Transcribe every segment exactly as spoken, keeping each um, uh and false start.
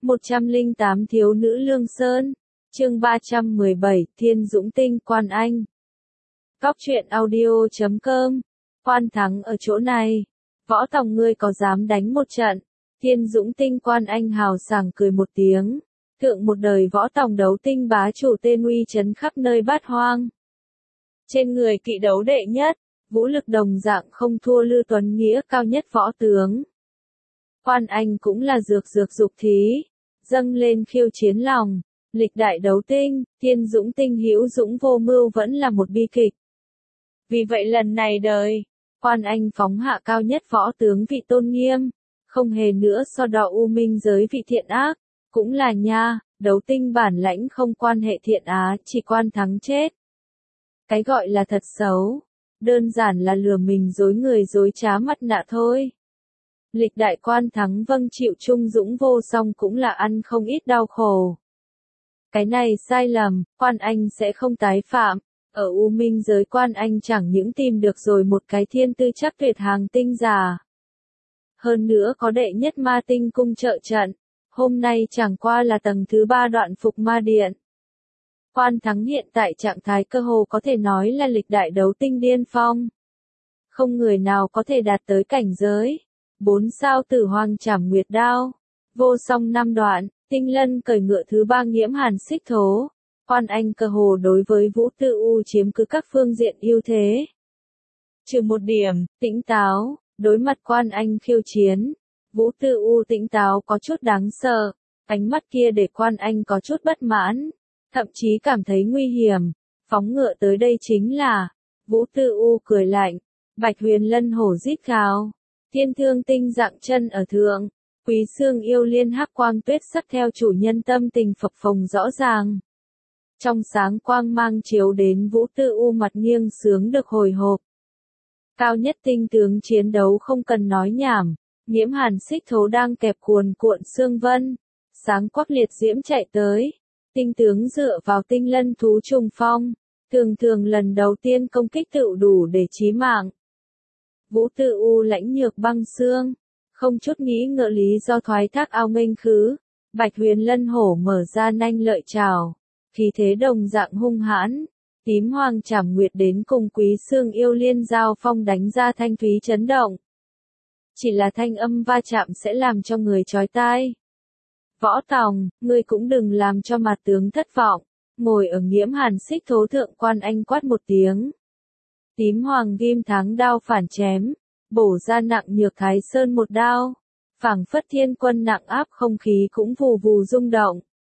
một trăm lẻ tám Thiếu nữ Lương Sơn. Chương ba trăm mười bảy, Thiên Dũng Tinh Quan Anh. Góc truyện audio chấm com. Quan thắng ở chỗ này. Võ Tòng ngươi có dám đánh một trận? Thiên Dũng Tinh Quan Anh hào sảng cười một tiếng. Thượng một đời Võ Tòng đấu tinh bá chủ tên uy chấn khắp nơi bát hoang. Trên người kỵ đấu đệ nhất, vũ lực đồng dạng không thua Lư Tuấn Nghĩa cao nhất võ tướng. Quan Anh cũng là dược dược dục thí, dâng lên khiêu chiến lòng. Lịch đại đấu tinh, Thiên Dũng Tinh hữu dũng vô mưu vẫn là một bi kịch. Vì vậy lần này đời, Quan Anh phóng hạ cao nhất võ tướng vị tôn nghiêm, không hề nữa so đo u minh giới vị thiện ác, cũng là nha, đấu tinh bản lãnh không quan hệ thiện á, chỉ quan thắng chết. Cái gọi là thật xấu, đơn giản là lừa mình dối người dối trá mặt nạ thôi. Lịch đại quan thắng vâng chịu trung dũng vô song cũng là ăn không ít đau khổ. Cái này sai lầm, Quan Anh sẽ không tái phạm. Ở U Minh giới Quan Anh chẳng những tìm được rồi một cái thiên tư chắc tuyệt hàng tinh giả. Hơn nữa có đệ nhất ma tinh cung trợ trận. Hôm nay chẳng qua là tầng thứ ba đoạn phục ma điện. Quan thắng hiện tại trạng thái cơ hồ có thể nói là lịch đại đấu tinh điên phong. Không người nào có thể đạt tới cảnh giới. Bốn sao tử hoàng trảm nguyệt đao. Vô song năm đoạn, tinh lân cởi ngựa thứ ba nghiễm hàn xích thố. Quan Anh cơ hồ đối với Vũ Tư U chiếm cứ các phương diện ưu thế. Trừ một điểm, tĩnh táo, đối mặt Quan Anh khiêu chiến. Vũ Tư U tĩnh táo có chút đáng sợ, ánh mắt kia để Quan Anh có chút bất mãn, thậm chí cảm thấy nguy hiểm, phóng ngựa tới đây chính là, Vũ Tư U cười lạnh, Bạch Huyền Lân hổ rít gào, Thiên Thương Tinh dạng chân ở thượng, Quý Xương yêu liên hắc quang tuyết sắc theo chủ nhân tâm tình phập phồng rõ ràng. Trong sáng quang mang chiếu đến Vũ Tư U mặt nghiêng sướng được hồi hộp. Cao nhất tinh tướng chiến đấu không cần nói nhảm. Nghiễm hàn xích thố đang kẹp cuồn cuộn xương vân, sáng quắc liệt diễm chạy tới, tinh tướng dựa vào tinh lân thú trùng phong, thường thường lần đầu tiên công kích tựu đủ để chí mạng. Vũ Tư U lãnh nhược băng xương, không chút nghĩ ngợi lý do thoái thác ao nghênh khứ, Bạch Huyền Lân hổ mở ra nanh lợi trào, khí thế đồng dạng hung hãn, tím hoàng trảm nguyệt đến cùng Quý Xương yêu liên giao phong đánh ra thanh thúy chấn động. Chỉ là thanh âm va chạm sẽ làm cho người chói tai. Võ Tòng, ngươi cũng đừng làm cho mặt tướng thất vọng. Ngồi ở nghiễm hàn xích thố thượng Quan Anh quát một tiếng. Tím hoàng ghim tháng đao phản chém, bổ ra nặng nhược Thái Sơn một đao. Phảng phất thiên quân nặng áp không khí cũng vù vù rung động.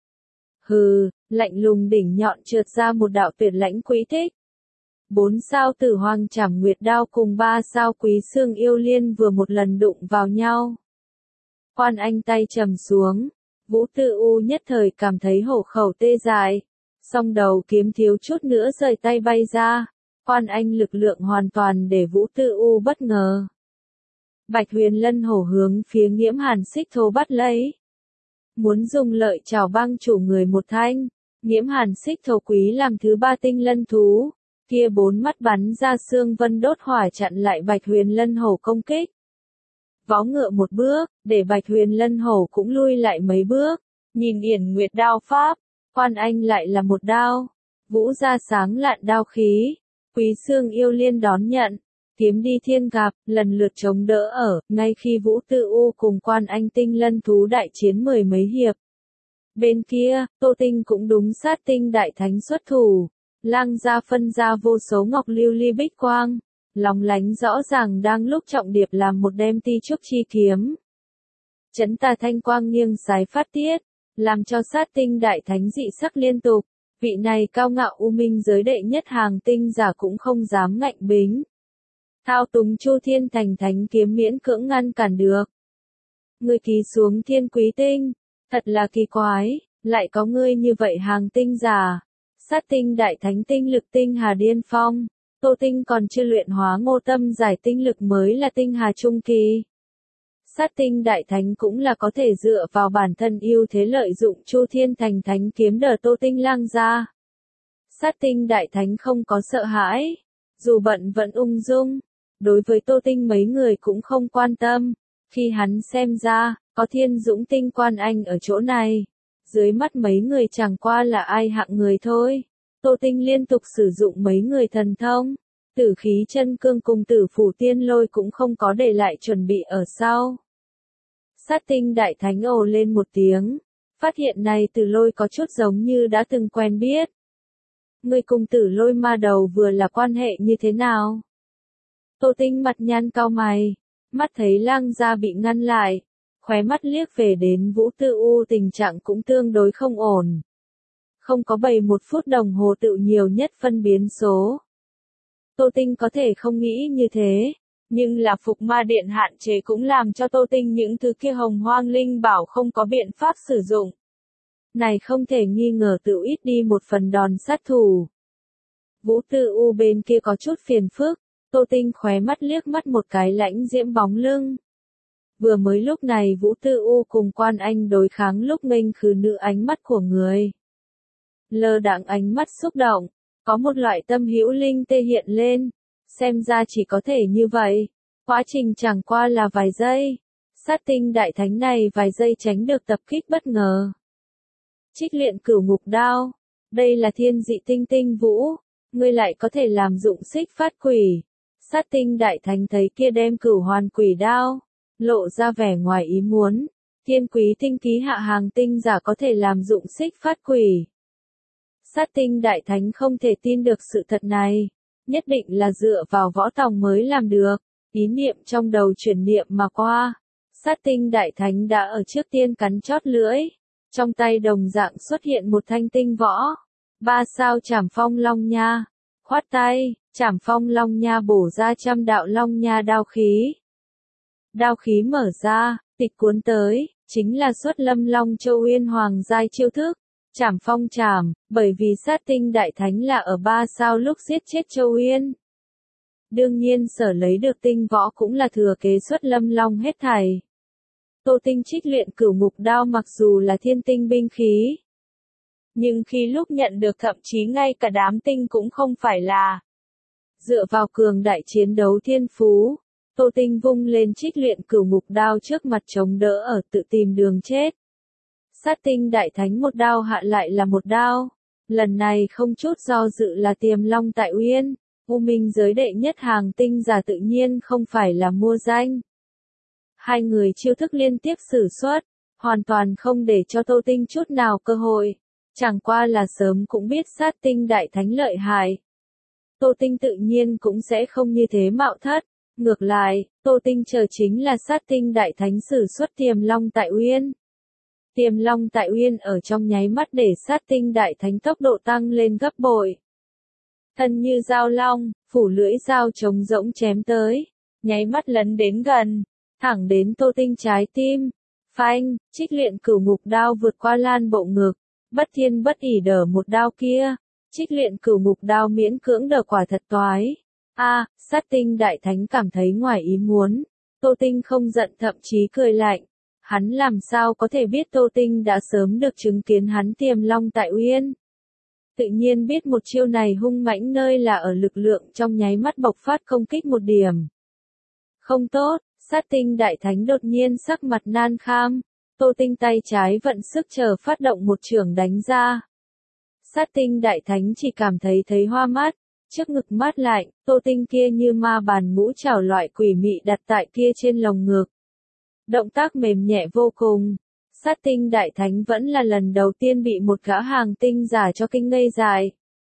Hừ, lạnh lùng đỉnh nhọn trượt ra một đạo tuyệt lãnh quý tích. Bốn sao tử hoàng trảm nguyệt đao cùng ba sao Quý Xương yêu liên vừa một lần đụng vào nhau. Quan Anh tay trầm xuống, Vũ Tư U nhất thời cảm thấy hổ khẩu tê dại, song đầu kiếm thiếu chút nữa rời tay bay ra, Quan Anh lực lượng hoàn toàn để Vũ Tư U bất ngờ. Bạch Huyền Lân hổ hướng phía nghiễm hàn xích thố bắt lấy. Muốn dùng lợi chảo băng chủ người một thanh, nghiễm hàn xích thố quý làm thứ ba tinh lân thú. Kia bốn mắt bắn ra xương vân đốt hỏa chặn lại Bạch Huyền Lân hổ công kích. Vó ngựa một bước, để Bạch Huyền Lân hổ cũng lui lại mấy bước, nhìn Yển Nguyệt đao pháp, Quan Anh lại là một đao, vũ ra sáng lạn đao khí, Quý Xương yêu liên đón nhận, kiếm đi thiên gặp, lần lượt chống đỡ ở, ngay khi Vũ Tư U cùng Quan Anh tinh lân thú đại chiến mười mấy hiệp. Bên kia, Tô Tinh cũng đúng sát tinh đại thánh xuất thủ. Lang ra phân ra vô số ngọc lưu ly bích quang, lóng lánh rõ ràng đang lúc trọng điệp làm một đem ti trúc chi kiếm. Chấn tà thanh quang nghiêng sái phát tiết, làm cho sát tinh đại thánh dị sắc liên tục, vị này cao ngạo u minh giới đệ nhất hàng tinh giả cũng không dám ngạnh bính. Thao túng Chu Thiên Thành thánh kiếm miễn cưỡng ngăn cản được. Người ký xuống thiên quý tinh, thật là kỳ quái, lại có ngươi như vậy hàng tinh giả. Sát tinh đại thánh tinh lực tinh hà điên phong, Tô Tinh còn chưa luyện hóa ngô tâm giải tinh lực mới là tinh hà trung kỳ. Sát tinh đại thánh cũng là có thể dựa vào bản thân ưu thế lợi dụng Chu Thiên Thành thánh kiếm đờ Tô Tinh lang ra. Sát tinh đại thánh không có sợ hãi, dù bận vẫn ung dung, đối với Tô Tinh mấy người cũng không quan tâm, Khi hắn xem ra, có Thiên Dũng Tinh Quan Anh ở chỗ này, dưới mắt mấy người chẳng qua là ai hạng người thôi. Tô Tinh liên tục sử dụng mấy người thần thông, Tử Khí Chân Cương cùng Tử Phủ Tiên Lôi cũng không có để lại chuẩn bị ở sau. Sát Tinh Đại Thánh ồ lên một tiếng, phát hiện này Tử Lôi có chút giống như đã từng quen biết. Người cùng Tử Lôi ma đầu vừa là quan hệ như thế nào? Tô Tinh mặt nhăn cau mày, mắt thấy Lăng Gia bị ngăn lại, khóe mắt liếc về đến Vũ Tư U tình trạng cũng tương đối không ổn. Không có bày một phút đồng hồ tự nhiều nhất phân biến số. Tô Tinh có thể không nghĩ như thế, nhưng là Phục Ma Điện hạn chế cũng làm cho Tô Tinh những thứ kia hồng hoang linh bảo không có biện pháp sử dụng. Này không thể nghi ngờ tự ít đi một phần đòn sát thủ. Vũ Tư U bên kia có chút phiền phức, Tô Tinh khóe mắt liếc mắt một cái lãnh diễm bóng lưng. Vừa mới lúc này Vũ Tư U cùng Quan Anh đối kháng lúc nghênh khứ nữ ánh mắt của người. Lơ đãng ánh mắt xúc động, có một loại tâm hữu linh tê hiện lên, xem ra chỉ có thể như vậy, quá trình chẳng qua là vài giây, Sát Tinh Đại Thánh này vài giây tránh được tập kích bất ngờ. Trích Luyện Cửu Ngục Đao, đây là thiên dị tinh tinh vũ, ngươi lại có thể làm dụng xích phát quỷ. Sát Tinh Đại Thánh thấy kia đem Cửu Hoàn Quỷ Đao, lộ ra vẻ ngoài ý muốn, thiên quý tinh ký hạ hàng tinh giả có thể làm dụng xích phát quỷ. Sát Tinh Đại Thánh không thể tin được sự thật này, nhất định là dựa vào võ tòng mới làm được, ý niệm trong đầu chuyển niệm mà qua. Sát Tinh Đại Thánh đã ở trước tiên cắn chót lưỡi, trong tay đồng dạng xuất hiện một thanh tinh võ, ba sao Trảm Phong Long Nha, khoát tay, Trảm Phong Long Nha bổ ra trăm đạo Long Nha đao khí. Đao khí mở ra, tịch cuốn tới, chính là xuất Lâm Long Châu Uyên Hoàng giai chiêu thức, Trảm Phong Trảm, bởi vì Sát Tinh Đại Thánh là ở ba sao lúc giết chết Châu Uyên. Đương nhiên sở lấy được tinh võ cũng là thừa kế xuất Lâm Long hết thảy. Tô Tinh Trích Luyện Cửu Ngục Đao mặc dù là thiên tinh binh khí, nhưng khi lúc nhận được thậm chí ngay cả đám tinh cũng không phải là. Dựa vào cường đại chiến đấu thiên phú, Tô Tinh vung lên Trích Luyện Cửu Ngục Đao trước mặt chống đỡ ở tự tìm đường chết. Sát Tinh Đại Thánh một đao hạ lại là một đao, lần này không chút do dự là Tiềm Long tại Uyên, U Minh giới đệ nhất hàng tinh giả tự nhiên không phải là mua danh. Hai người chiêu thức liên tiếp sử xuất, hoàn toàn không để cho Tô Tinh chút nào cơ hội, chẳng qua là sớm cũng biết Sát Tinh Đại Thánh lợi hại. Tô Tinh tự nhiên cũng sẽ không như thế mạo thất, ngược lại, Tô Tinh chờ chính là Sát Tinh Đại Thánh sử xuất Tiềm Long tại Uyên. Tiềm Long tại Uyên ở trong nháy mắt để Sát Tinh Đại Thánh tốc độ tăng lên gấp bội. Thân như dao long, phủ lưỡi dao trống rỗng chém tới, nháy mắt lấn đến gần, thẳng đến Tô Tinh trái tim. Phanh, Trích Luyện Cửu Ngục Đao vượt qua lan bộ ngực, bất thiên bất ỉ đỡ một đao kia, Trích Luyện Cửu Ngục Đao miễn cưỡng đỡ quả thật toái. A, à, Sát Tinh Đại Thánh cảm thấy ngoài ý muốn, Tô Tinh không giận thậm chí cười lạnh. Hắn làm sao có thể biết Tô Tinh đã sớm được chứng kiến hắn Tiềm Long tại Uyên. Tự nhiên biết một chiêu này hung mãnh nơi là ở lực lượng trong nháy mắt bộc phát công kích một điểm. Không tốt, Sát Tinh Đại Thánh đột nhiên sắc mặt nan kham, Tô Tinh tay trái vận sức chờ phát động một chưởng đánh ra. Sát Tinh Đại Thánh chỉ cảm thấy thấy hoa mắt, trước ngực mát lạnh, Tô Tinh kia như ma bàn ngũ trảo loại quỷ mị đặt tại kia trên lồng ngực. Động tác mềm nhẹ vô cùng, Sát Tinh Đại Thánh vẫn là lần đầu tiên bị một gã hàng tinh giả cho kinh ngây dại.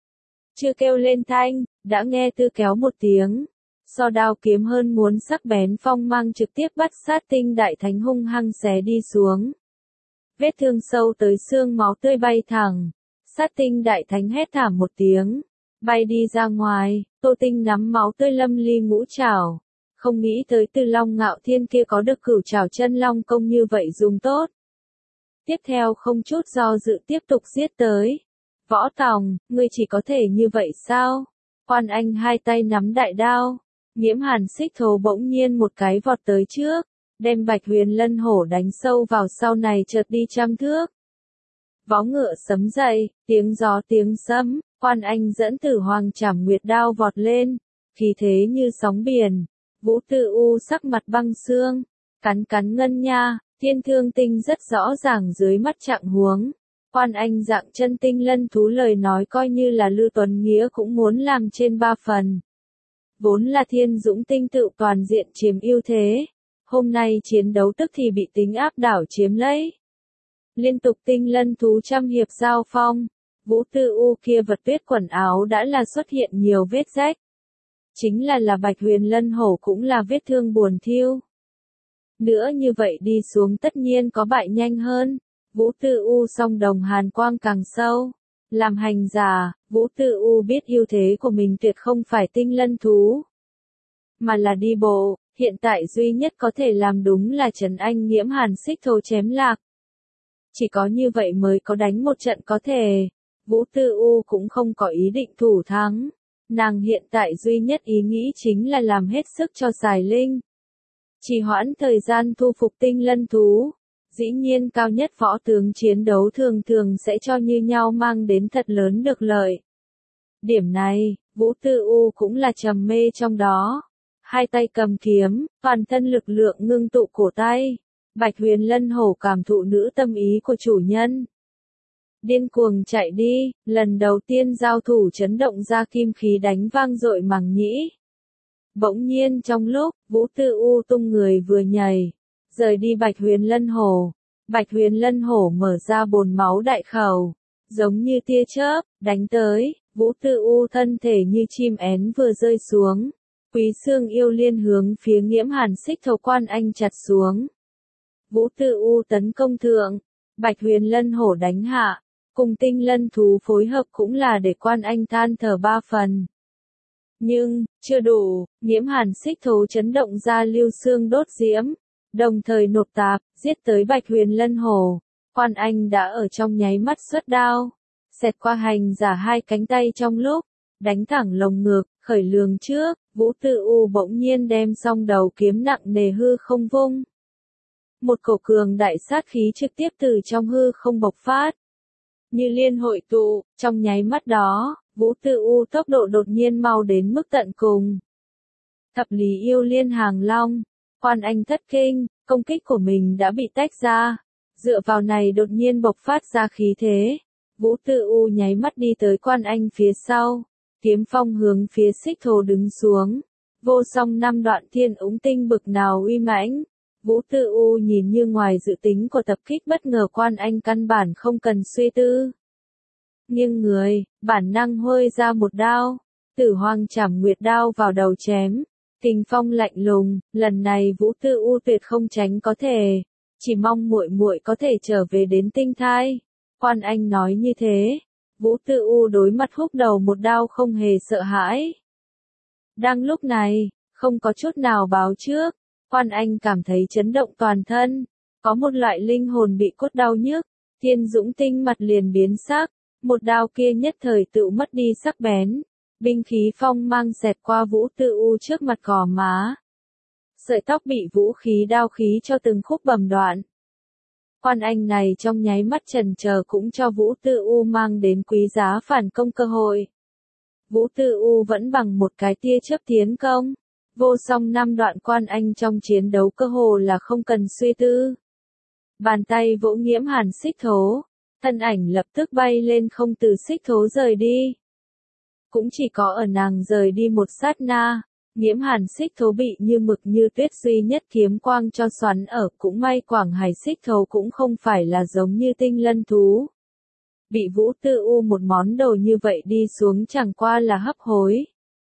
Chưa kêu lên thanh, đã nghe tư kéo một tiếng, so đao kiếm hơn muốn sắc bén phong mang trực tiếp bắt Sát Tinh Đại Thánh hung hăng xé đi xuống. Vết thương sâu tới xương máu tươi bay thẳng, Sát Tinh Đại Thánh hét thảm một tiếng, bay đi ra ngoài, Tô Tinh nắm máu tươi lâm ly ngũ trảo. Không nghĩ tới Từ Long Ngạo Thiên kia có được Cửu Trảo Chân Long công như vậy dùng tốt. Tiếp theo không chút do dự tiếp tục giết tới. Võ Tòng, ngươi chỉ có thể như vậy sao? Quan Anh hai tay nắm đại đao, Nhiễm Hàn xích thố bỗng nhiên một cái vọt tới trước, đem Bạch Huyền Lân Hổ đánh sâu vào sau này chợt đi trăm thước. Vó ngựa sấm dậy, tiếng gió tiếng sấm, Quan Anh dẫn Tử Hoàng Trảm Nguyệt đao vọt lên, khí thế như sóng biển. Vũ Tư U sắc mặt băng xương, Cắn cắn ngân nha, thiên thương tinh rất rõ ràng dưới mắt trạng huống. Quan Anh dạng chân tinh lân thú lời nói coi như là Lưu Tuấn Nghĩa cũng muốn làm trên ba phần. Vốn là thiên dũng tinh tự toàn diện chiếm ưu thế. Hôm nay chiến đấu tức thì bị tính áp đảo chiếm lấy. Liên tục tinh lân thú trăm hiệp giao phong. Vũ Tư U kia vật tuyết quần áo đã là xuất hiện nhiều vết rách. Chính là là Bạch Huyền Lân Hổ cũng là vết thương buồn thiêu. Nữa như vậy đi xuống tất nhiên có bại nhanh hơn. Vũ Tư U song đồng hàn quang càng sâu. Làm hành giả, Vũ Tư U biết ưu thế của mình tuyệt không phải tinh lân thú. Mà là đi bộ, hiện tại duy nhất có thể làm đúng là Trấn Anh Nghiễm Hàn xích thố chém lạc. Chỉ có như vậy mới có đánh một trận có thể. Vũ Tư U cũng không có ý định thủ thắng. Nàng hiện tại duy nhất ý nghĩ chính là làm hết sức cho Sài Linh. Trì hoãn thời gian thu phục tinh lân thú. Dĩ nhiên cao nhất võ tướng chiến đấu thường thường sẽ cho như nhau mang đến thật lớn được lợi. Điểm này, Vũ Tư U cũng là trầm mê trong đó. Hai tay cầm kiếm, toàn thân lực lượng ngưng tụ cổ tay. Bạch Huyền Lân Hổ cảm thụ nữ tâm ý của chủ nhân. Điên cuồng chạy đi, lần đầu tiên giao thủ chấn động ra kim khí đánh vang dội màng nhĩ. Bỗng nhiên trong lúc, Vũ Tư U tung người vừa nhảy, rời đi Bạch Huyền Lân Hổ. Bạch Huyền Lân Hổ mở ra bồn máu đại khẩu, giống như tia chớp, đánh tới, Vũ Tư U thân thể như chim én vừa rơi xuống. Quý xương yêu liên hướng phía Nghiễm Hàn xích thấu Quan Anh chặt xuống. Vũ Tư U tấn công thượng, Bạch Huyền Lân Hổ đánh hạ, cùng tinh lân thú phối hợp cũng là để Quan Anh than thở ba phần. Nhưng, chưa đủ, Nghiễm Hàn xích thố chấn động ra lưu xương đốt diễm, đồng thời nộp tạp, giết tới Bạch Huyền Lân Hổ. Quan Anh đã ở trong nháy mắt xuất đao, xẹt qua hành giả hai cánh tay trong lúc, đánh thẳng lồng ngực, khởi lường trước, Vũ Tư U bỗng nhiên đem song đầu kiếm nặng nề hư không vung. Một cổ cường đại sát khí trực tiếp từ trong hư không bộc phát. Như liên hội tụ, trong nháy mắt đó, Vũ Tư U tốc độ đột nhiên mau đến mức tận cùng. Thập lý yêu liên hàng long, Quan Anh thất kinh, công kích của mình đã bị tách ra. Dựa vào này đột nhiên bộc phát ra khí thế. Vũ Tư U nháy mắt đi tới Quan Anh phía sau. Kiếm phong hướng phía xích thố đứng xuống. Vô song năm đoạn thiên ống tinh bực nào uy mãnh. Vũ Tư U nhìn như ngoài dự tính của tập kích bất ngờ Quan Anh căn bản không cần suy tư. Nhưng người, bản năng hôi ra một đao. Tử Hoàng Trảm Nguyệt đao vào đầu chém. Kình phong lạnh lùng, lần này Vũ Tư U tuyệt không tránh có thể. Chỉ mong muội muội có thể trở về đến tinh thai. Quan Anh nói như thế. Vũ Tư U đối mặt húc đầu một đao không hề sợ hãi. Đang lúc này, không có chút nào báo trước, Quan Anh cảm thấy chấn động toàn thân, có một loại linh hồn bị cốt đau nhức, Thiên Dũng Tinh mặt liền biến sắc, một đao kia nhất thời tự mất đi sắc bén, binh khí phong mang xẹt qua Vũ Tư U trước mặt gò má. Sợi tóc bị vũ khí đao khí cho từng khúc bầm đoạn. Quan Anh này trong nháy mắt chần chờ cũng cho Vũ Tư U mang đến quý giá phản công cơ hội. Vũ Tư U vẫn bằng một cái tia chớp tiến công. Vô song năm đoạn Quan Anh trong chiến đấu cơ hồ là không cần suy tư. Bàn tay vỗ Nghiễm Hàn xích thố. Thân ảnh lập tức bay lên không từ xích thố rời đi. Cũng chỉ có ở nàng rời đi một sát na. Nghiễm Hàn xích thố bị như mực như tuyết duy nhất kiếm quang cho xoắn ở, cũng may Quảng Hải xích thố cũng không phải là giống như tinh lân thú. Bị Vũ Tư U một món đồ như vậy đi xuống chẳng qua là hấp hối.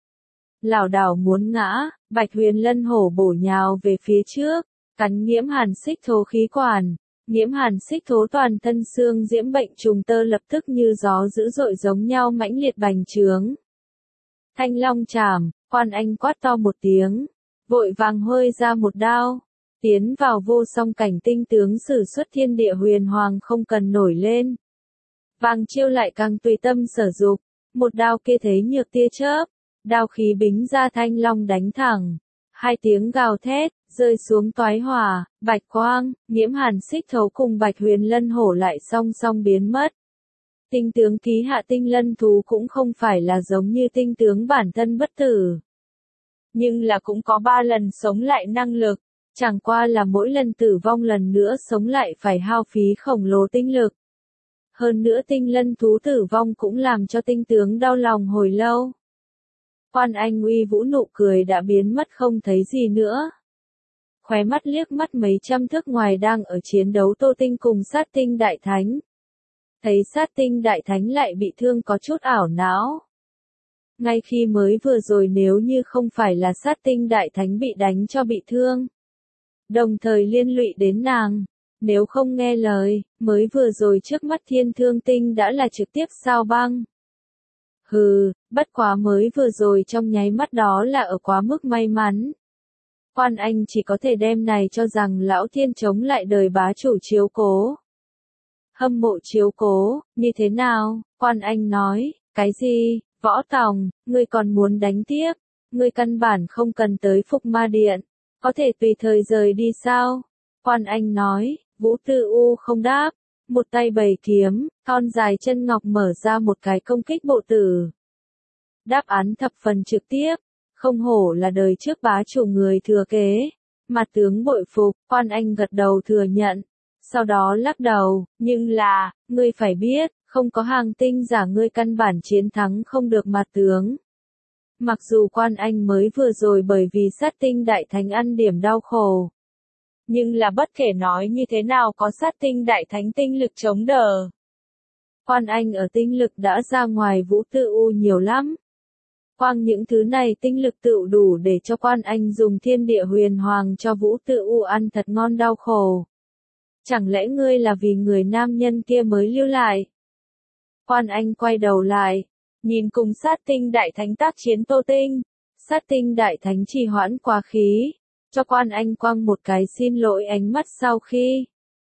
Lảo đảo muốn ngã, Bạch Huyền Lân Hổ bổ nhào về phía trước, cắn Nghiễm Hàn xích thố khí quản. Nghiễm Hàn xích thố toàn thân xương diễm bệnh trùng tơ lập tức như gió dữ dội giống nhau mãnh liệt bành trướng. Thanh long chảm, Quan Anh quát to một tiếng, vội vàng hơi ra một đao, tiến vào vô song cảnh tinh tướng sử xuất thiên địa huyền hoàng không cần nổi lên. Vàng chiêu lại càng tùy tâm sở dục, một đao kia thế nhược tia chớp, đao khí bính ra thanh long đánh thẳng, hai tiếng gào thét, rơi xuống toái hỏa, bạch quang, Nghiễm Hàn xích thấu cùng Bạch Huyền Lân Hổ lại song song biến mất. Tinh tướng ký hạ tinh lân thú cũng không phải là giống như tinh tướng bản thân bất tử. Nhưng là cũng có ba lần sống lại năng lực, Chẳng qua là mỗi lần tử vong lần nữa sống lại phải hao phí khổng lồ tinh lực. Hơn nữa tinh lân thú tử vong cũng làm cho tinh tướng đau lòng hồi lâu. Quan Anh uy vũ nụ cười đã biến mất không thấy gì nữa. Khóe mắt liếc mắt mấy trăm thước ngoài đang ở chiến đấu Tô Tinh cùng sát tinh đại thánh. Thấy sát tinh đại thánh lại bị thương có chút ảo não. Ngay khi mới vừa rồi nếu như không phải là sát tinh đại thánh bị đánh cho bị thương. Đồng thời liên lụy đến nàng. Nếu không nghe lời, mới vừa rồi trước mắt thiên thương tinh đã là trực tiếp sao băng. Hừ, bất quá mới vừa rồi trong nháy mắt đó là ở quá mức may mắn. Quan Anh chỉ có thể đem này cho rằng lão thiên chống lại đời bá chủ chiếu cố. Hâm mộ chiếu cố, như thế nào? Quan Anh nói, cái gì, Võ Tòng, ngươi còn muốn đánh tiếp, ngươi căn bản không cần tới Phục Ma Điện, có thể tùy thời rời đi sao? Quan Anh nói, Vũ Tư U không đáp, một tay bày kiếm, thon dài chân ngọc mở ra một cái công kích bộ tử. Đáp án thập phần trực tiếp, không hổ là đời trước bá chủ người thừa kế, mặt tướng bội phục, Quan Anh gật đầu thừa nhận, sau đó lắc đầu, nhưng là, ngươi phải biết, không có hàng tinh giả ngươi căn bản chiến thắng không được mặt tướng. Mặc dù Quan Anh mới vừa rồi bởi vì sát tinh đại thánh ăn điểm đau khổ. Nhưng là bất kể nói như thế nào có sát tinh đại thánh tinh lực chống đỡ. Quan Anh ở tinh lực đã ra ngoài Vũ Tư U nhiều lắm. Quang những thứ này tinh lực tự đủ để cho Quan Anh dùng thiên địa huyền hoàng cho Vũ Tư U ăn thật ngon đau khổ. Chẳng lẽ ngươi là vì người nam nhân kia mới lưu lại? Quan Anh quay đầu lại, nhìn cùng sát tinh đại thánh tác chiến Tô Tinh. Sát tinh đại thánh trì hoãn quá khí, cho Quan Anh quăng một cái xin lỗi ánh mắt sau khi.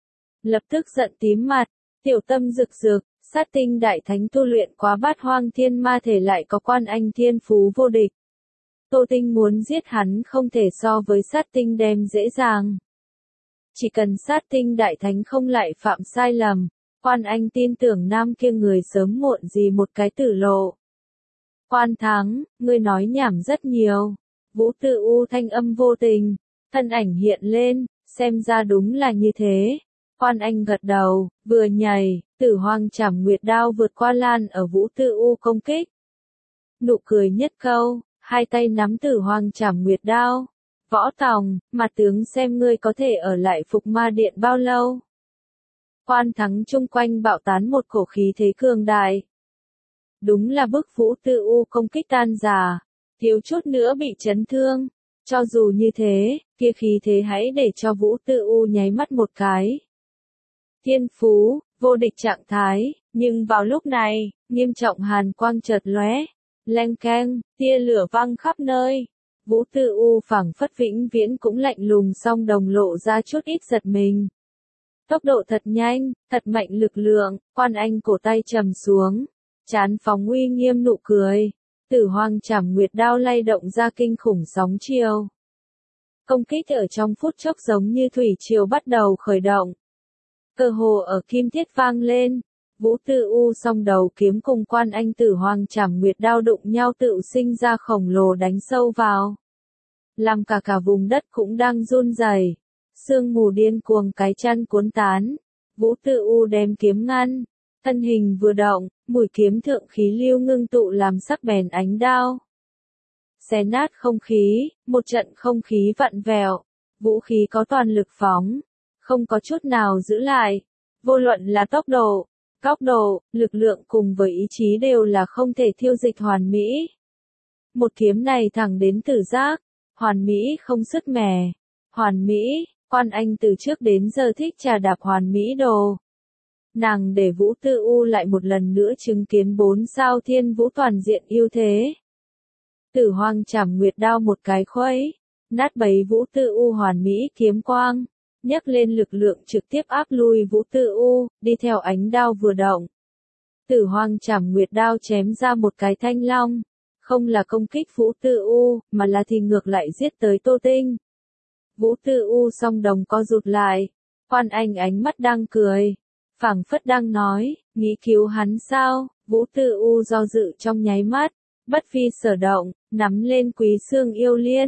Lập tức giận tím mặt, tiểu tâm rực rực, sát tinh đại thánh tu luyện quá bát hoang thiên ma thể lại có Quan Anh thiên phú vô địch. Tô Tinh muốn giết hắn không thể so với sát tinh đem dễ dàng. Chỉ cần sát tinh đại thánh không lại phạm sai lầm, Quan Anh tin tưởng nam kia người sớm muộn gì một cái tử lộ. Quan Thắng, ngươi nói nhảm rất nhiều. Vũ Tư U thanh âm vô tình, thân ảnh hiện lên, xem ra đúng là như thế. Quan Anh gật đầu, vừa nhảy, Tử Hoang Trảm Nguyệt đao vượt qua lan ở Vũ Tư U công kích. Nụ cười nhất câu, hai tay nắm Tử Hoang Trảm Nguyệt đao. Võ Tòng, mặt tướng xem ngươi có thể ở lại Phục Ma Điện bao lâu. Quan Thắng chung quanh bạo tán một cổ khí thế cường đại. Đúng là bức Vũ Tư U công kích tan rã, thiếu chút nữa bị chấn thương. Cho dù như thế, kia khí thế hãy để cho Vũ Tư U nháy mắt một cái. Thiên phú, vô địch trạng thái, nhưng vào lúc này, nghiêm trọng hàn quang chợt lóe, leng keng, tia lửa văng khắp nơi. Vũ Tư U phảng phất vĩnh viễn cũng lạnh lùng song đồng lộ ra chút ít giật mình. Tốc độ thật nhanh, thật mạnh lực lượng, Quan Anh cổ tay trầm xuống, trán phóng uy nghiêm nụ cười. Tử Hoang Trảm Nguyệt đao lay động ra kinh khủng sóng chiều. Công kích ở trong phút chốc giống như thủy triều bắt đầu khởi động. Cơ hồ ở kim thiết vang lên, Vũ Tư U song đầu kiếm cùng Quan Anh Tử Hoang Trảm Nguyệt đao đụng nhau tự sinh ra khổng lồ đánh sâu vào. Làm cả cả vùng đất cũng đang run rẩy, sương mù điên cuồng cái chăn cuốn tán. Vũ Tư U đem kiếm ngăn, thân hình vừa động, mũi kiếm thượng khí lưu ngưng tụ làm sắc bén ánh đao. Xé nát không khí, một trận không khí vặn vẹo, vũ khí có toàn lực phóng, không có chút nào giữ lại. Vô luận là tốc độ, góc độ, lực lượng cùng với ý chí đều là không thể thiêu dịch hoàn mỹ. Một kiếm này thẳng đến tử giác, hoàn mỹ không sứt mẻ. Hoàn mỹ, Quan Anh từ trước đến giờ thích trà đạp hoàn mỹ đồ. Nàng để Vũ Tư U lại một lần nữa chứng kiến bốn sao thiên vũ toàn diện ưu thế. Tử Hoang Trảm Nguyệt đao một cái khuấy, nát bấy Vũ Tư U hoàn mỹ kiếm quang, nhấc lên lực lượng trực tiếp áp lui Vũ Tư U, đi theo ánh đao vừa động. Tử Hoang Trảm Nguyệt đao chém ra một cái thanh long, không là công kích Vũ Tư U, mà là thì ngược lại giết tới Tô Tinh. Vũ Tư U song đồng co rụt lại, Quan Anh ánh mắt đang cười, phảng phất đang nói, nghĩ cứu hắn sao? Vũ Tư U do dự trong nháy mắt, bất phi sở động, nắm lên Quý Xương Yêu Liên,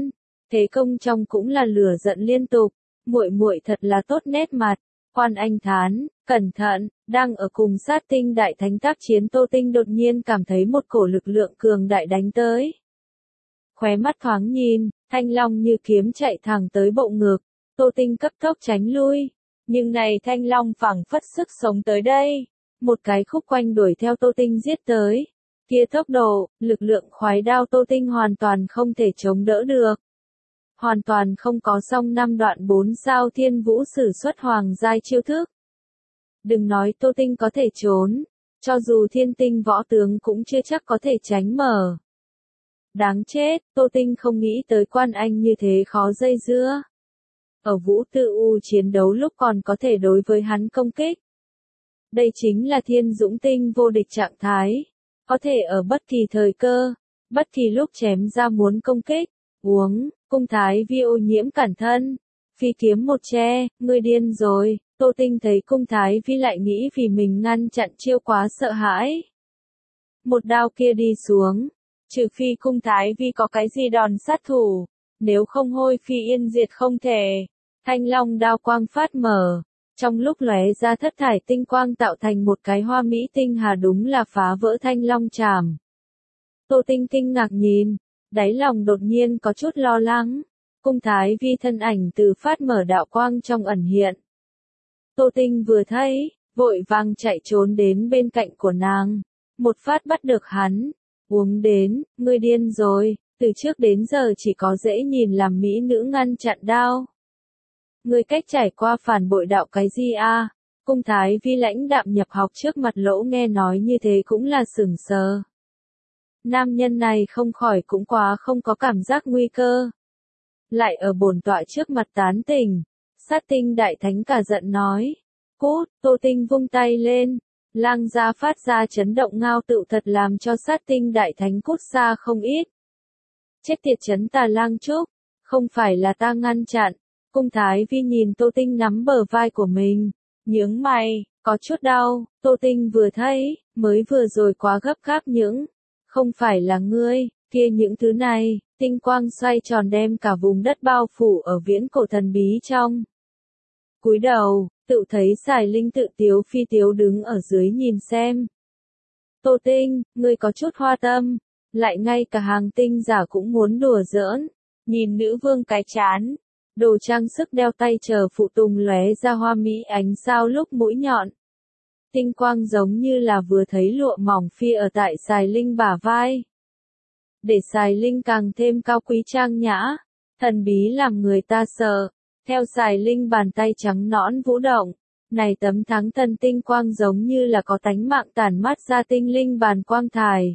Thế công trong cũng là lửa giận liên tục, muội muội thật là tốt nét mặt. Quan Anh thán, cẩn thận, đang ở cùng sát tinh đại thánh tác chiến Tô Tinh đột nhiên cảm thấy một cổ lực lượng cường đại đánh tới. Khóe mắt thoáng nhìn, thanh long như kiếm chạy thẳng tới bộ ngực, Tô Tinh cấp tốc tránh lui. Nhưng này thanh long phảng phất sức sống tới đây, một cái khúc quanh đuổi theo Tô Tinh giết tới. Kia tốc độ, lực lượng khoái đao Tô Tinh hoàn toàn không thể chống đỡ được. Hoàn toàn không có song năm đoạn bốn sao thiên vũ sử xuất hoàng giai chiêu thức. Đừng nói Tô Tinh có thể trốn, cho dù thiên tinh võ tướng cũng chưa chắc có thể tránh mở. Đáng chết, Tô Tinh không nghĩ tới Quan Anh như thế khó dây dưa. Ở Vũ Tư U chiến đấu lúc còn có thể đối với hắn công kích. Đây chính là thiên dũng tinh vô địch trạng thái, có thể ở bất kỳ thời cơ, bất kỳ lúc chém ra muốn công kích. Uống, cung thái vi ô nhiễm cản thân, phi kiếm một che, ngươi điên rồi. Tô Tinh thấy cung thái vi lại nghĩ vì mình ngăn chặn chiêu quá sợ hãi. Một đao kia đi xuống, trừ phi cung thái vi có cái gì đòn sát thủ, nếu không hôi phi yên diệt không thể. Thanh long đao quang phát mở, trong lúc lóe ra thất thải tinh quang tạo thành một cái hoa mỹ tinh hà, đúng là phá vỡ thanh long trảm. Tô Tinh kinh ngạc nhìn, đáy lòng đột nhiên có chút lo lắng. Cung thái vi thân ảnh từ phát mở đạo quang trong ẩn hiện. Tô Tinh vừa thấy, vội vàng chạy trốn đến bên cạnh của nàng, một phát bắt được hắn. Uống đến, ngươi điên rồi, từ trước đến giờ chỉ có dễ nhìn làm mỹ nữ ngăn chặn đao. Ngươi cách trải qua phản bội đạo cái gì a? Cung thái vi lãnh đạm nhập học trước mặt lỗ nghe nói như thế cũng là sửng sờ. Nam nhân này không khỏi cũng quá không có cảm giác nguy cơ. Lại ở bổn tọa trước mặt tán tình, sát tinh đại thánh cả giận nói. Cút, Tô Tinh vung tay lên, lang gia phát ra chấn động ngao tự thật làm cho sát tinh đại thánh cút xa không ít. Chết tiệt chấn tà lang trúc, không phải là ta ngăn chặn. Cung thái vi nhìn Tô Tinh nắm bờ vai của mình, nhướng mày, có chút đau. Tô Tinh vừa thấy, mới vừa rồi quá gấp gáp những. Không phải là ngươi, kia những thứ này, tinh quang xoay tròn đem cả vùng đất bao phủ ở viễn cổ thần bí trong. Cúi đầu, tự thấy Sài Linh tự tiếu phi tiếu đứng ở dưới nhìn xem. Tô Tinh, ngươi có chút hoa tâm, lại ngay cả hàng tinh giả cũng muốn đùa giỡn. Nhìn nữ vương cái chán, đồ trang sức đeo tay chờ phụ tùng lóe ra hoa mỹ ánh sao lúc mũi nhọn. Tinh quang giống như là vừa thấy lụa mỏng phi ở tại Sài Linh bả vai. Để Sài Linh càng thêm cao quý trang nhã, thần bí làm người ta sợ. Theo Sài Linh bàn tay trắng nõn vũ động, này tấm thắng thần tinh quang giống như là có tánh mạng tản mát ra tinh linh bàn quang thải.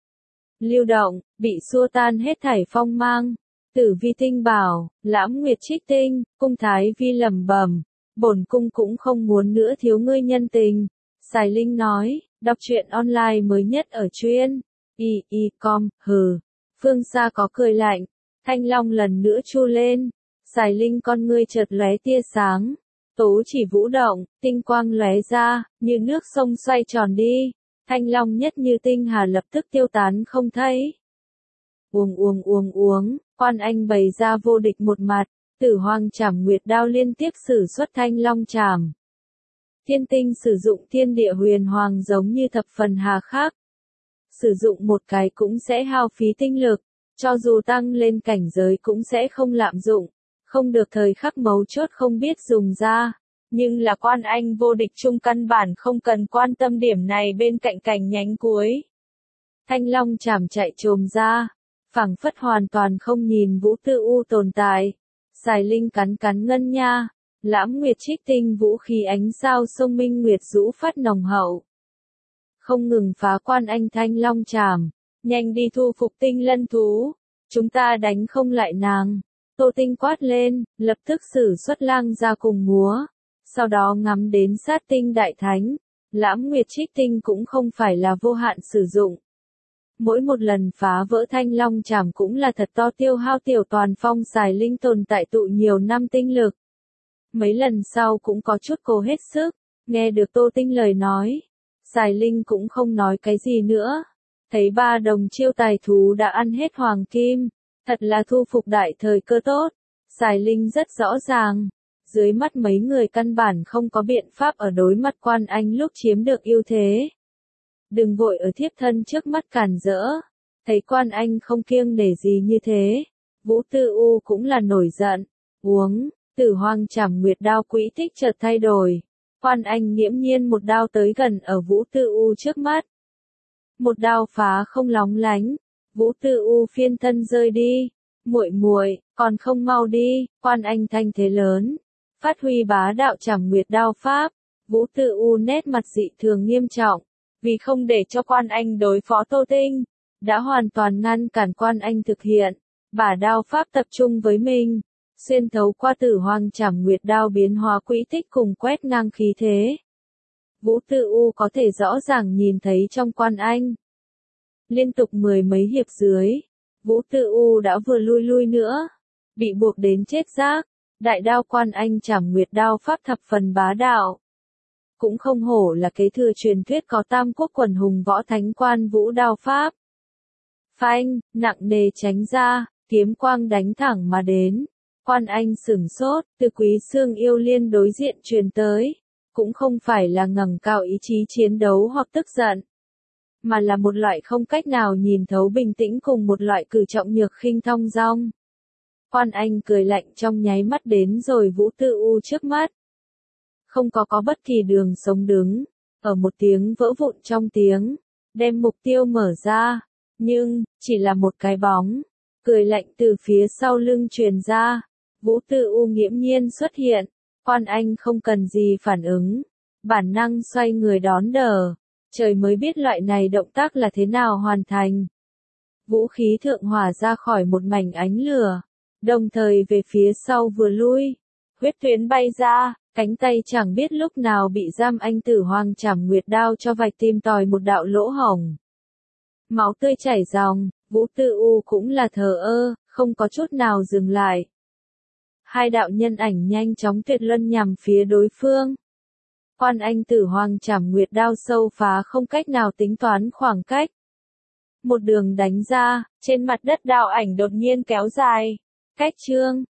Lưu động, bị xua tan hết thảy phong mang. Tử vi tinh bảo, lãm nguyệt trích tinh, cung thái vi lẩm bẩm, bổn cung cũng không muốn nữa thiếu ngươi nhân tình. Sài Linh nói, đọc truyện online mới nhất ở chuyên y y com, hừ. Phương xa có cười lạnh, thanh long lần nữa chu lên. Sài Linh con ngươi chợt lóe tia sáng, tố chỉ vũ động, tinh quang lóe ra, như nước sông xoay tròn đi. Thanh long nhất như tinh hà lập tức tiêu tán không thấy. Uống uống uống uống, Quan Anh bày ra vô địch một mặt, Tử Hoàng Trảm Nguyệt đao liên tiếp sử xuất thanh long trảm. Thiên tinh sử dụng thiên địa huyền hoàng giống như thập phần hà khắc. Sử dụng một cái cũng sẽ hao phí tinh lực, cho dù tăng lên cảnh giới cũng sẽ không lạm dụng, không được thời khắc mấu chốt không biết dùng ra. Nhưng là Quan Anh vô địch chung căn bản không cần quan tâm điểm này bên cạnh cảnh nhánh cuối. Thanh long trảm chạy trồm ra, phảng phất hoàn toàn không nhìn Vũ Tư U tồn tại. Sài Linh cắn cắn ngân nha, lãm nguyệt trích tinh vũ khí ánh sao sông minh nguyệt rũ phát nồng hậu. Không ngừng phá Quan Anh thanh long trảm, nhanh đi thu phục tinh lân thú, chúng ta đánh không lại nàng. Tô Tinh quát lên, lập tức sử xuất lang ra cùng múa, sau đó ngắm đến sát tinh đại thánh. Lãm nguyệt trích tinh cũng không phải là vô hạn sử dụng. Mỗi một lần phá vỡ thanh long trảm cũng là thật to tiêu hao tiểu toàn phong Sài Linh tồn tại tụ nhiều năm tinh lực. Mấy lần sau cũng có chút cố hết sức, nghe được Tô Tinh lời nói. Sài Linh cũng không nói cái gì nữa. Thấy ba đồng chiêu tài thú đã ăn hết hoàng kim, Thật là thu phục đại thời cơ tốt. Xài Linh rất rõ ràng. Dưới mắt mấy người căn bản không có biện pháp ở đối mặt Quan Anh lúc chiếm được ưu thế. Đừng vội ở thiếp thân trước mắt cản rỡ. Thấy Quan Anh không kiêng nể gì như thế. Vũ Tư U cũng là nổi giận. Uống, Tử Hoang Trảm Nguyệt đao quỹ tích chợt thay đổi. Quan Anh nghiễm nhiên một đao tới gần ở Vũ Tư U trước mắt. Một đao phá không lóng lánh. Vũ Tư U phiên thân rơi đi. Muội muội, còn không mau đi. Quan Anh thanh thế lớn. Phát huy bá đạo Trảm Nguyệt đao pháp. Vũ Tư U nét mặt dị thường nghiêm trọng. Vì không để cho Quan Anh đối phó Tô Tinh, đã hoàn toàn ngăn cản Quan Anh thực hiện. Bả đao pháp tập trung với mình. Xuyên thấu qua Tử Hoang Trảm Nguyệt đao biến hóa quỹ tích cùng quét ngang khí thế. Vũ Tư U có thể rõ ràng nhìn thấy trong Quan Anh. Liên tục mười mấy hiệp dưới, Vũ Tư U đã vừa lui lui nữa, bị buộc đến chết rác. Đại đao Quan Anh Trảm Nguyệt đao pháp thập phần bá đạo. Cũng không hổ là kế thừa truyền thuyết có tam quốc quần hùng võ thánh Quan Vũ đao pháp. Phanh, nặng nề tránh ra, kiếm quang đánh thẳng mà đến. Quan Anh sửng sốt, từ Quý Xương Yêu Liên đối diện truyền tới. Cũng không phải là ngẩng cao ý chí chiến đấu hoặc tức giận, mà là một loại không cách nào nhìn thấu bình tĩnh cùng một loại cử trọng nhược khinh thong dong. Quan Anh cười lạnh trong nháy mắt đến rồi Vũ Tư U trước mắt. Không có có bất kỳ đường sống đứng, ở một tiếng vỡ vụn trong tiếng, đem mục tiêu mở ra, nhưng, chỉ là một cái bóng, cười lạnh từ phía sau lưng truyền ra. Vũ Tư U nghiễm nhiên xuất hiện, Quan Anh không cần gì phản ứng, bản năng xoay người đón đỡ, trời mới biết loại này động tác là thế nào hoàn thành. Vũ khí thượng hỏa ra khỏi một mảnh ánh lửa, đồng thời về phía sau vừa lui, huyết tuyến bay ra, cánh tay chẳng biết lúc nào bị giam anh Tử Hoang Trảm Nguyệt đao cho vạch tìm tòi một đạo lỗ hổng. Máu tươi chảy ròng, Vũ Tư U cũng là thờ ơ, không có chút nào dừng lại. Hai đạo nhân ảnh nhanh chóng tuyệt luân nhằm phía đối phương. Quan Anh Tử Hoang Trảm Nguyệt đao sâu phá không cách nào tính toán khoảng cách. Một đường đánh ra, trên mặt đất đạo ảnh đột nhiên kéo dài. Cách chương